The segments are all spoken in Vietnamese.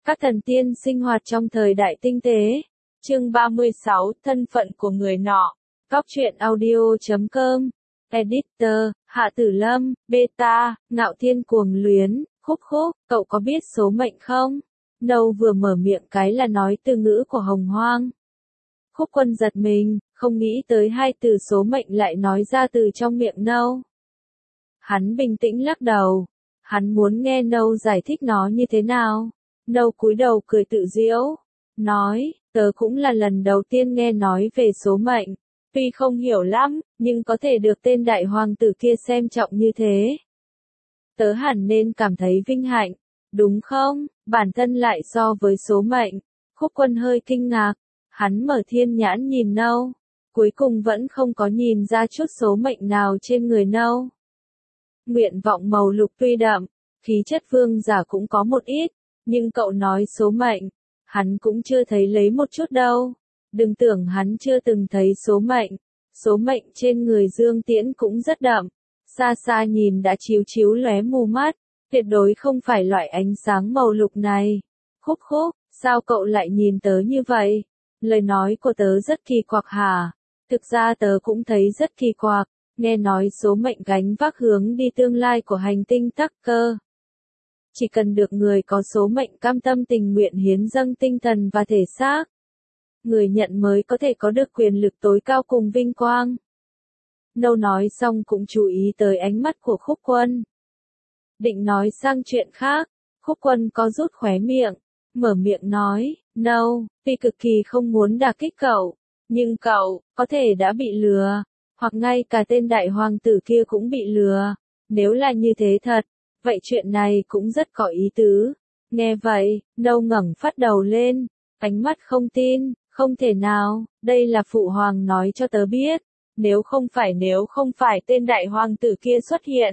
Các thần tiên sinh hoạt trong thời đại tinh tế. Chương 36, thân phận của người nọ. Góc truyện audio.com. Editor, Hạ Tử Lâm, Beta, Ngạo Thiên Cuồng Luyến, Khúc Khúc, cậu có biết số mệnh không? Nâu vừa mở miệng cái là nói từ ngữ của Hồng Hoang. Khúc Quân giật mình, không nghĩ tới hai từ số mệnh lại nói ra từ trong miệng Nâu. Hắn bình tĩnh lắc đầu. Hắn muốn nghe Nâu giải thích nó như thế nào. Nâu cúi đầu cười tự giễu. Nói, tớ cũng là lần đầu tiên nghe nói về số mệnh. Tuy không hiểu lắm, nhưng có thể được tên đại hoàng tử kia xem trọng như thế. Tớ hẳn nên cảm thấy vinh hạnh, đúng không? Bản thân lại so với số mệnh. Khúc Quân hơi kinh ngạc. Hắn mở thiên nhãn nhìn Nâu. Cuối cùng vẫn không có nhìn ra chút số mệnh nào trên người Nâu. Nguyện vọng màu lục tuy đậm, khí chất vương giả cũng có một ít, nhưng cậu nói số mệnh, hắn cũng chưa thấy lấy một chút đâu. Đừng tưởng hắn chưa từng thấy số mệnh trên người Dương Tiễn cũng rất đậm, xa xa nhìn đã chiếu chiếu lóe mù mắt, tuyệt đối không phải loại ánh sáng màu lục này. Khúc Khúc, sao cậu lại nhìn tớ như vậy? Lời nói của tớ rất kỳ quặc hả? Thực ra tớ cũng thấy rất kỳ quặc. Nghe nói số mệnh gánh vác hướng đi tương lai của hành tinh Tắc Cơ. Chỉ cần được người có số mệnh cam tâm tình nguyện hiến dâng tinh thần và thể xác, người nhận mới có thể có được quyền lực tối cao cùng vinh quang. Nâu nói xong cũng chú ý tới ánh mắt của Khúc Quân. Định nói sang chuyện khác, Khúc Quân có rút khóe miệng, mở miệng nói, Nâu, tuy cực kỳ không muốn đả kích cậu, nhưng cậu, có thể đã bị lừa. Hoặc ngay cả tên đại hoàng tử kia cũng bị lừa. Nếu là như thế thật, vậy chuyện này cũng rất có ý tứ. Nghe vậy, Nâu ngẩng phát đầu lên, ánh mắt không tin, không thể nào, đây là phụ hoàng nói cho tớ biết. Nếu không phải tên đại hoàng tử kia xuất hiện,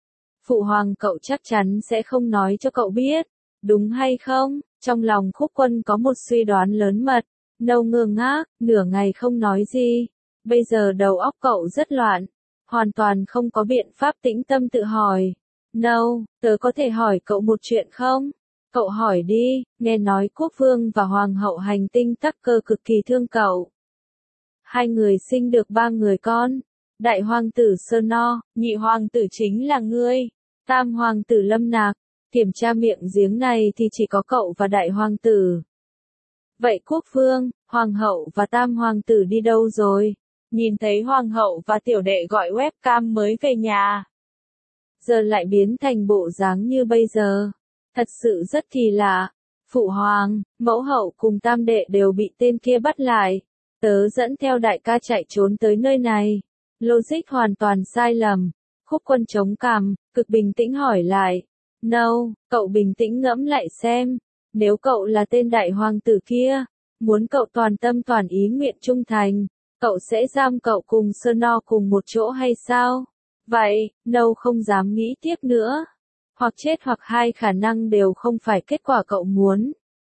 phụ hoàng cậu chắc chắn sẽ không nói cho cậu biết, đúng hay không? Trong lòng Khúc Quân có một suy đoán lớn mật. Nâu ngơ ngác, nửa ngày không nói gì. Bây giờ đầu óc cậu rất loạn, hoàn toàn không có biện pháp tĩnh tâm tự hỏi. Nâu, tớ có thể hỏi cậu một chuyện không? Cậu hỏi đi, nghe nói quốc vương và hoàng hậu hành tinh Tắc Cơ cực kỳ thương cậu. Hai người sinh được 3 người con. Đại hoàng tử Sơn No, nhị hoàng tử chính là ngươi, tam hoàng tử Lâm Nạc. Kiểm tra miệng giếng này thì chỉ có cậu và đại hoàng tử. Vậy quốc vương, hoàng hậu và tam hoàng tử đi đâu rồi? Nhìn thấy hoàng hậu và tiểu đệ gọi webcam mới về nhà. Giờ lại biến thành bộ dáng như bây giờ. Thật sự rất kỳ lạ. Phụ hoàng, mẫu hậu cùng tam đệ đều bị tên kia bắt lại. Tớ dẫn theo đại ca chạy trốn tới nơi này. Logic hoàn toàn sai lầm. Khúc Quân chống cằm, cực bình tĩnh hỏi lại. Nâu, cậu bình tĩnh ngẫm lại xem. Nếu cậu là tên đại hoàng tử kia, muốn cậu toàn tâm toàn ý nguyện trung thành, cậu sẽ giam cậu cùng Sơn No cùng một chỗ hay sao? Vậy, Nâu không dám nghĩ tiếp nữa. Hoặc chết hoặc hai khả năng đều không phải kết quả cậu muốn.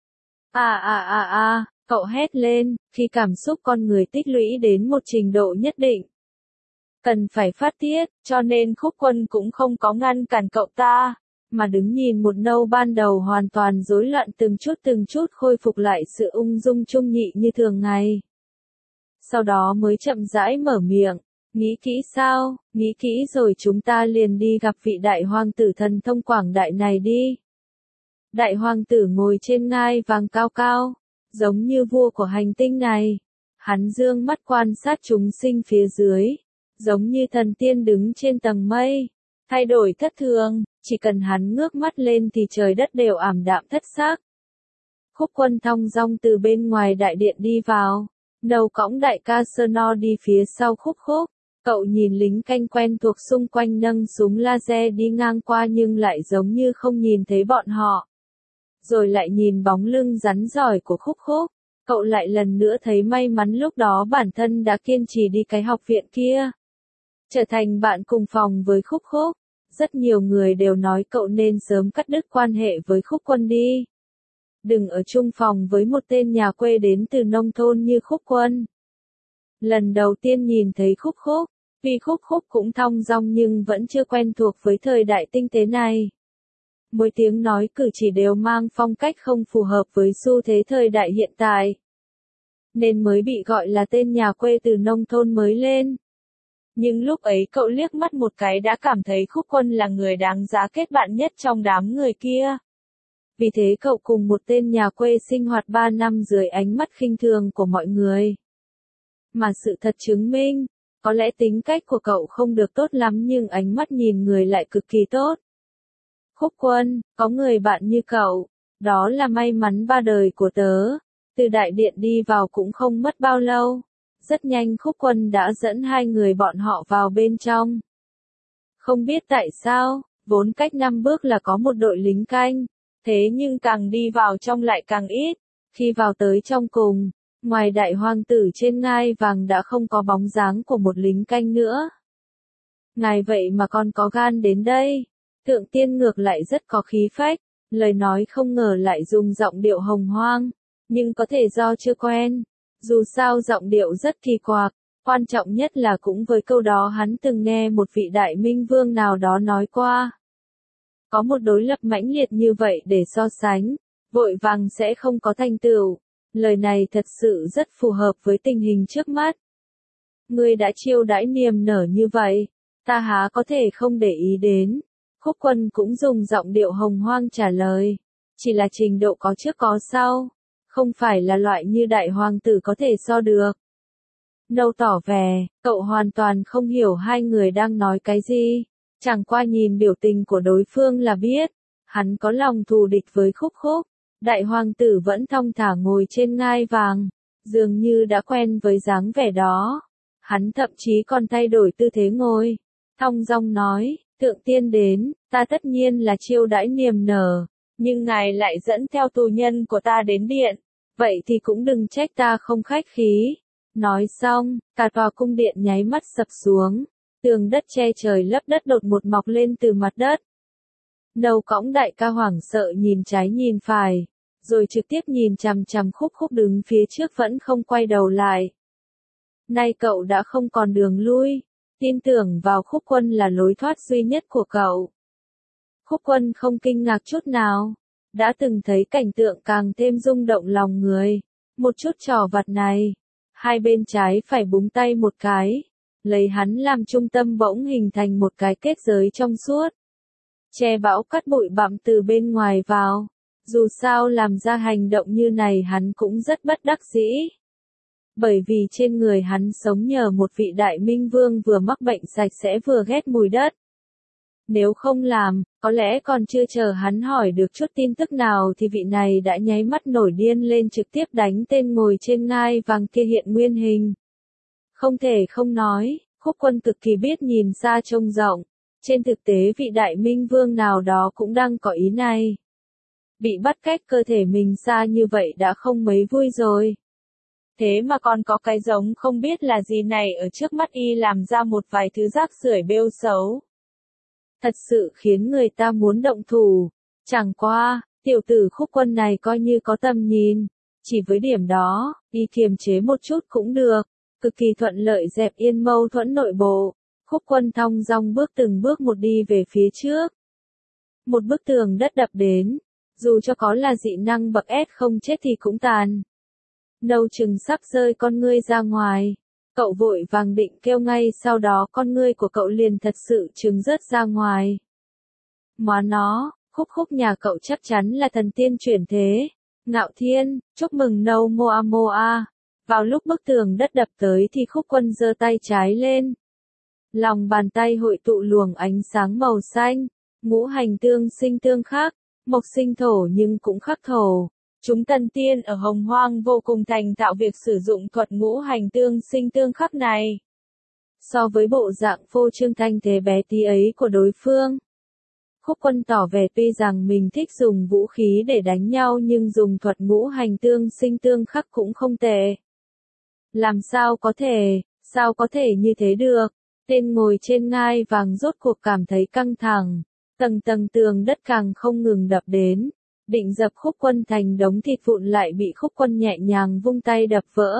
Cậu hét lên, khi cảm xúc con người tích lũy đến một trình độ nhất định. Cần phải phát tiết, cho nên Khúc Quân cũng không có ngăn cản cậu ta, mà đứng nhìn một Nâu ban đầu hoàn toàn rối loạn từng chút khôi phục lại sự ung dung trung nhị như thường ngày. Sau đó mới chậm rãi mở miệng, nghĩ kỹ sao, nghĩ kỹ rồi chúng ta liền đi gặp vị đại hoàng tử thần thông quảng đại này đi. Đại hoàng tử ngồi trên ngai vàng cao cao, giống như vua của hành tinh này. Hắn dương mắt quan sát chúng sinh phía dưới, giống như thần tiên đứng trên tầng mây. Thay đổi thất thường, chỉ cần hắn ngước mắt lên thì trời đất đều ảm đạm thất sắc. Khúc Quân thong dong từ bên ngoài đại điện đi vào. Nâu cõng đại ca Sơn No đi phía sau Khúc Khúc. Cậu nhìn lính canh quen thuộc xung quanh nâng súng laser đi ngang qua nhưng lại giống như không nhìn thấy bọn họ. Rồi lại nhìn bóng lưng rắn giỏi của Khúc Khúc. Cậu lại lần nữa thấy may mắn lúc đó bản thân đã kiên trì đi cái học viện kia. Trở thành bạn cùng phòng với Khúc Khúc. Rất nhiều người đều nói cậu nên sớm cắt đứt quan hệ với Khúc Quân đi. Đừng ở chung phòng với một tên nhà quê đến từ nông thôn như Khúc Quân. Lần đầu tiên nhìn thấy Khúc Khúc, vì Khúc Khúc cũng thong dong nhưng vẫn chưa quen thuộc với thời đại tinh tế này. mỗi tiếng nói cử chỉ đều mang phong cách không phù hợp với xu thế thời đại hiện tại. Nên mới bị gọi là tên nhà quê từ nông thôn mới lên. Nhưng lúc ấy cậu liếc mắt một cái đã cảm thấy Khúc Quân là người đáng giá kết bạn nhất trong đám người kia. Vì thế cậu cùng một tên nhà quê sinh hoạt 3 năm dưới ánh mắt khinh thường của mọi người. Mà sự thật chứng minh, có lẽ tính cách của cậu không được tốt lắm nhưng ánh mắt nhìn người lại cực kỳ tốt. Khúc Quân, có người bạn như cậu, đó là may mắn ba đời của tớ. Từ đại điện đi vào cũng không mất bao lâu. Rất nhanh Khúc Quân đã dẫn hai người bọn họ vào bên trong. Không biết tại sao, vốn cách 5 bước là có một đội lính canh. Thế nhưng càng đi vào trong lại càng ít. Khi vào tới trong cùng, ngoài đại hoàng tử trên ngai vàng đã không có bóng dáng của một lính canh nữa. Ngài vậy mà còn có gan đến đây. Thượng tiên ngược lại rất có khí phách, lời nói không ngờ lại dùng giọng điệu hồng hoang. Nhưng có thể do chưa quen. Dù sao giọng điệu rất kỳ quặc, quan trọng nhất là cũng với câu đó hắn từng nghe một vị đại minh vương nào đó nói qua. Có một đối lập mãnh liệt như vậy để so sánh, vội vàng sẽ không có thành tựu. Lời này thật sự rất phù hợp với tình hình trước mắt. Ngươi đã chiêu đãi niềm nở như vậy, ta há có thể không để ý đến. Khúc Quân cũng dùng giọng điệu hồng hoang trả lời. Chỉ là trình độ có trước có sau. Không phải là loại như đại hoàng tử có thể so được. Nâu tỏ vẻ, cậu hoàn toàn không hiểu hai người đang nói cái gì. Chẳng qua nhìn biểu tình của đối phương là biết. Hắn có lòng thù địch với Khúc Khúc. Đại hoàng tử vẫn thong thả ngồi trên ngai vàng. Dường như đã quen với dáng vẻ đó. Hắn thậm chí còn thay đổi tư thế ngồi. Thong dong nói, thượng tiên đến, ta tất nhiên là chiêu đãi niềm nở. Nhưng ngài lại dẫn theo tù nhân của ta đến điện. Vậy thì cũng đừng trách ta không khách khí. Nói xong, cả tòa cung điện nháy mắt sập xuống. Tường đất che trời lấp đất đột ngột mọc lên từ mặt đất. Nâu cõng đại ca hoảng sợ nhìn trái nhìn phải. Rồi trực tiếp nhìn chằm chằm Khúc Khúc đứng phía trước vẫn không quay đầu lại. Nay cậu đã không còn đường lui. Tin tưởng vào Khúc Quân là lối thoát duy nhất của cậu. Khúc Quân không kinh ngạc chút nào. Đã từng thấy cảnh tượng càng thêm rung động lòng người. Một chút trò vặt này. Hai bên trái phải búng tay một cái. Lấy hắn làm trung tâm bỗng hình thành một cái kết giới trong suốt. Che bão cắt bụi bặm từ bên ngoài vào. Dù sao làm ra hành động như này hắn cũng rất bất đắc dĩ. Bởi vì trên người hắn sống nhờ một vị đại minh vương vừa mắc bệnh sạch sẽ vừa ghét mùi đất. Nếu không làm, có lẽ còn chưa chờ hắn hỏi được chút tin tức nào thì vị này đã nháy mắt nổi điên lên trực tiếp đánh tên ngồi trên ngai vàng kia hiện nguyên hình. Không thể không nói, Khúc Quân cực kỳ biết nhìn xa trông rộng. Trên thực tế vị đại minh vương nào đó cũng đang có ý này. Bị bắt cách cơ thể mình xa như vậy đã không mấy vui rồi. Thế mà còn có cái giống không biết là gì này ở trước mắt y làm ra một vài thứ rác rưởi bêu xấu. Thật sự khiến người ta muốn động thủ. Chẳng qua, tiểu tử Khúc Quân này coi như có tầm nhìn. Chỉ với điểm đó, y kiềm chế một chút cũng được. Cực kỳ thuận lợi dẹp yên mâu thuẫn nội bộ. Khúc Quân thong dong bước từng bước một đi về phía trước. Một bức tường đất đập đến. Dù cho có là dị năng bậc S không chết thì cũng tàn. Nâu chừng sắp rơi con ngươi ra ngoài. Cậu vội vàng định kêu ngay sau đó con ngươi của cậu liền thật sự trừng rớt ra ngoài. Móa nó, Khúc Khúc nhà cậu chắc chắn là thần tiên chuyển thế. Ngạo Thiên, chúc mừng Nâu Moa Moa. Vào lúc bức tường đất đập tới thì Khúc Quân giơ tay trái lên. Lòng bàn tay hội tụ luồng ánh sáng màu xanh. Ngũ hành tương sinh tương khắc, mộc sinh thổ nhưng cũng khắc thổ. Chúng thần tiên ở Hồng Hoang vô cùng thành thạo việc sử dụng thuật ngũ hành tương sinh tương khắc này. So với bộ dạng phô trương thanh thế bé tí ấy của đối phương, Khúc Quân tỏ vẻ tuy rằng mình thích dùng vũ khí để đánh nhau nhưng dùng thuật ngũ hành tương sinh tương khắc cũng không tệ. Làm sao có thể như thế được? Tên ngồi trên ngai vàng rốt cuộc cảm thấy căng thẳng, tầng tầng tường đất càng không ngừng đập đến. Định dập Khúc Quân thành đống thịt vụn lại bị Khúc Quân nhẹ nhàng vung tay đập vỡ.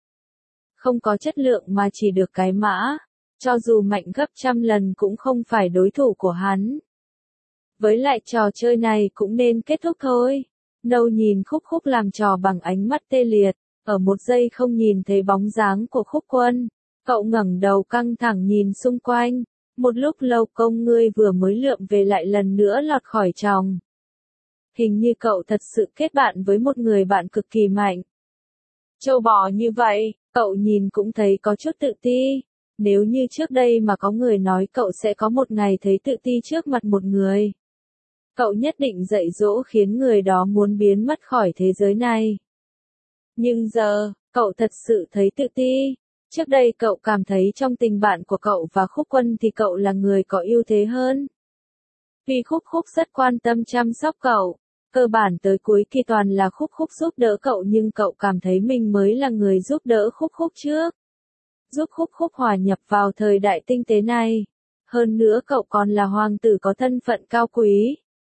Không có chất lượng mà chỉ được cái mã, cho dù mạnh gấp trăm lần cũng không phải đối thủ của hắn. Với lại trò chơi này cũng nên kết thúc thôi. Nâu nhìn Khúc Khúc làm trò bằng ánh mắt tê liệt, ở một giây không nhìn thấy bóng dáng của Khúc Quân. Cậu ngẩng đầu căng thẳng nhìn xung quanh, một lúc lâu công ngươi vừa mới lượm về lại lần nữa lọt khỏi tròng. Hình như cậu thật sự kết bạn với một người bạn cực kỳ mạnh. Trâu bò như vậy, cậu nhìn cũng thấy có chút tự ti. Nếu như trước đây mà có người nói cậu sẽ có một ngày thấy tự ti trước mặt một người, cậu nhất định dạy dỗ khiến người đó muốn biến mất khỏi thế giới này. Nhưng giờ, cậu thật sự thấy tự ti. Trước đây cậu cảm thấy trong tình bạn của cậu và Khúc Quân thì cậu là người có ưu thế hơn. Vì Khúc Khúc rất quan tâm chăm sóc cậu, cơ bản tới cuối kỳ toàn là Khúc Khúc giúp đỡ cậu, nhưng cậu cảm thấy mình mới là người giúp đỡ Khúc Khúc trước. Giúp Khúc Khúc hòa nhập vào thời đại tinh tế này. Hơn nữa cậu còn là hoàng tử có thân phận cao quý.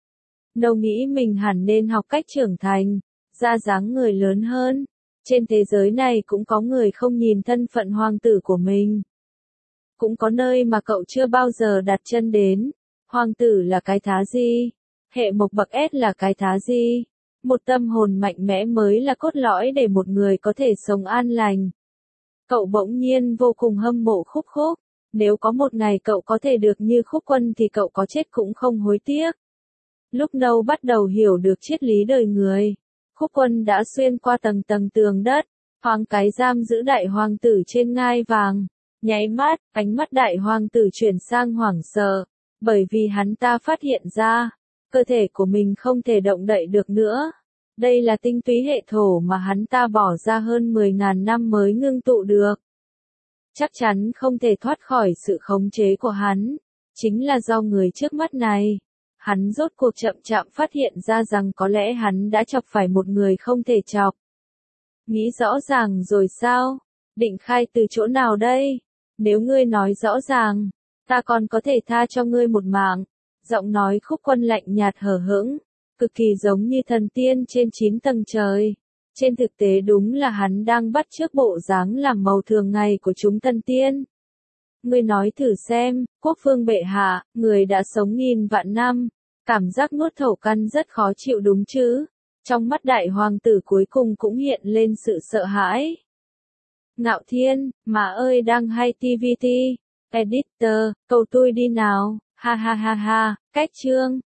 Nâu nghĩ mình hẳn nên học cách trưởng thành, ra dáng người lớn hơn. Trên thế giới này cũng có người không nhìn thân phận hoàng tử của mình. Cũng có nơi mà cậu chưa bao giờ đặt chân đến. Hoàng tử là cái thá gì? Hệ mộc bậc S là cái thá gì? Một tâm hồn mạnh mẽ mới là cốt lõi để một người có thể sống an lành. Cậu bỗng nhiên vô cùng hâm mộ Khúc Khúc. Nếu có một ngày cậu có thể được như Khúc Quân thì cậu có chết cũng không hối tiếc. Lúc Nâu bắt đầu hiểu được triết lý đời người, Khúc Quân đã xuyên qua tầng tầng tường đất, thoáng cái giam giữ đại hoàng tử trên ngai vàng. Nháy mắt, ánh mắt đại hoàng tử chuyển sang hoảng sợ, bởi vì hắn ta phát hiện ra, cơ thể của mình không thể động đậy được nữa. Đây là tinh túy hệ thổ mà hắn ta bỏ ra hơn 10.000 năm mới ngưng tụ được. Chắc chắn không thể thoát khỏi sự khống chế của hắn, chính là do người trước mắt này. Hắn rốt cuộc chậm chậm phát hiện ra rằng có lẽ hắn đã chọc phải một người không thể chọc. Nghĩ rõ ràng rồi sao? Định khai từ chỗ nào đây? Nếu ngươi nói rõ ràng, ta còn có thể tha cho ngươi một mạng. Giọng nói Khúc Quân lạnh nhạt hờ hững, cực kỳ giống như thần tiên trên 9 tầng trời. Trên thực tế đúng là hắn đang bắt chước bộ dáng làm màu thường ngày của chúng thần tiên. Ngươi nói thử xem, quốc vương bệ hạ, người đã sống nghìn vạn năm, cảm giác nuốt thổ căn rất khó chịu đúng chứ? Trong mắt đại hoàng tử cuối cùng cũng hiện lên sự sợ hãi. Ngạo Thiên, mà ơi đang hay TVT, editor, cầu tôi đi nào, ha ha ha ha, cách chương.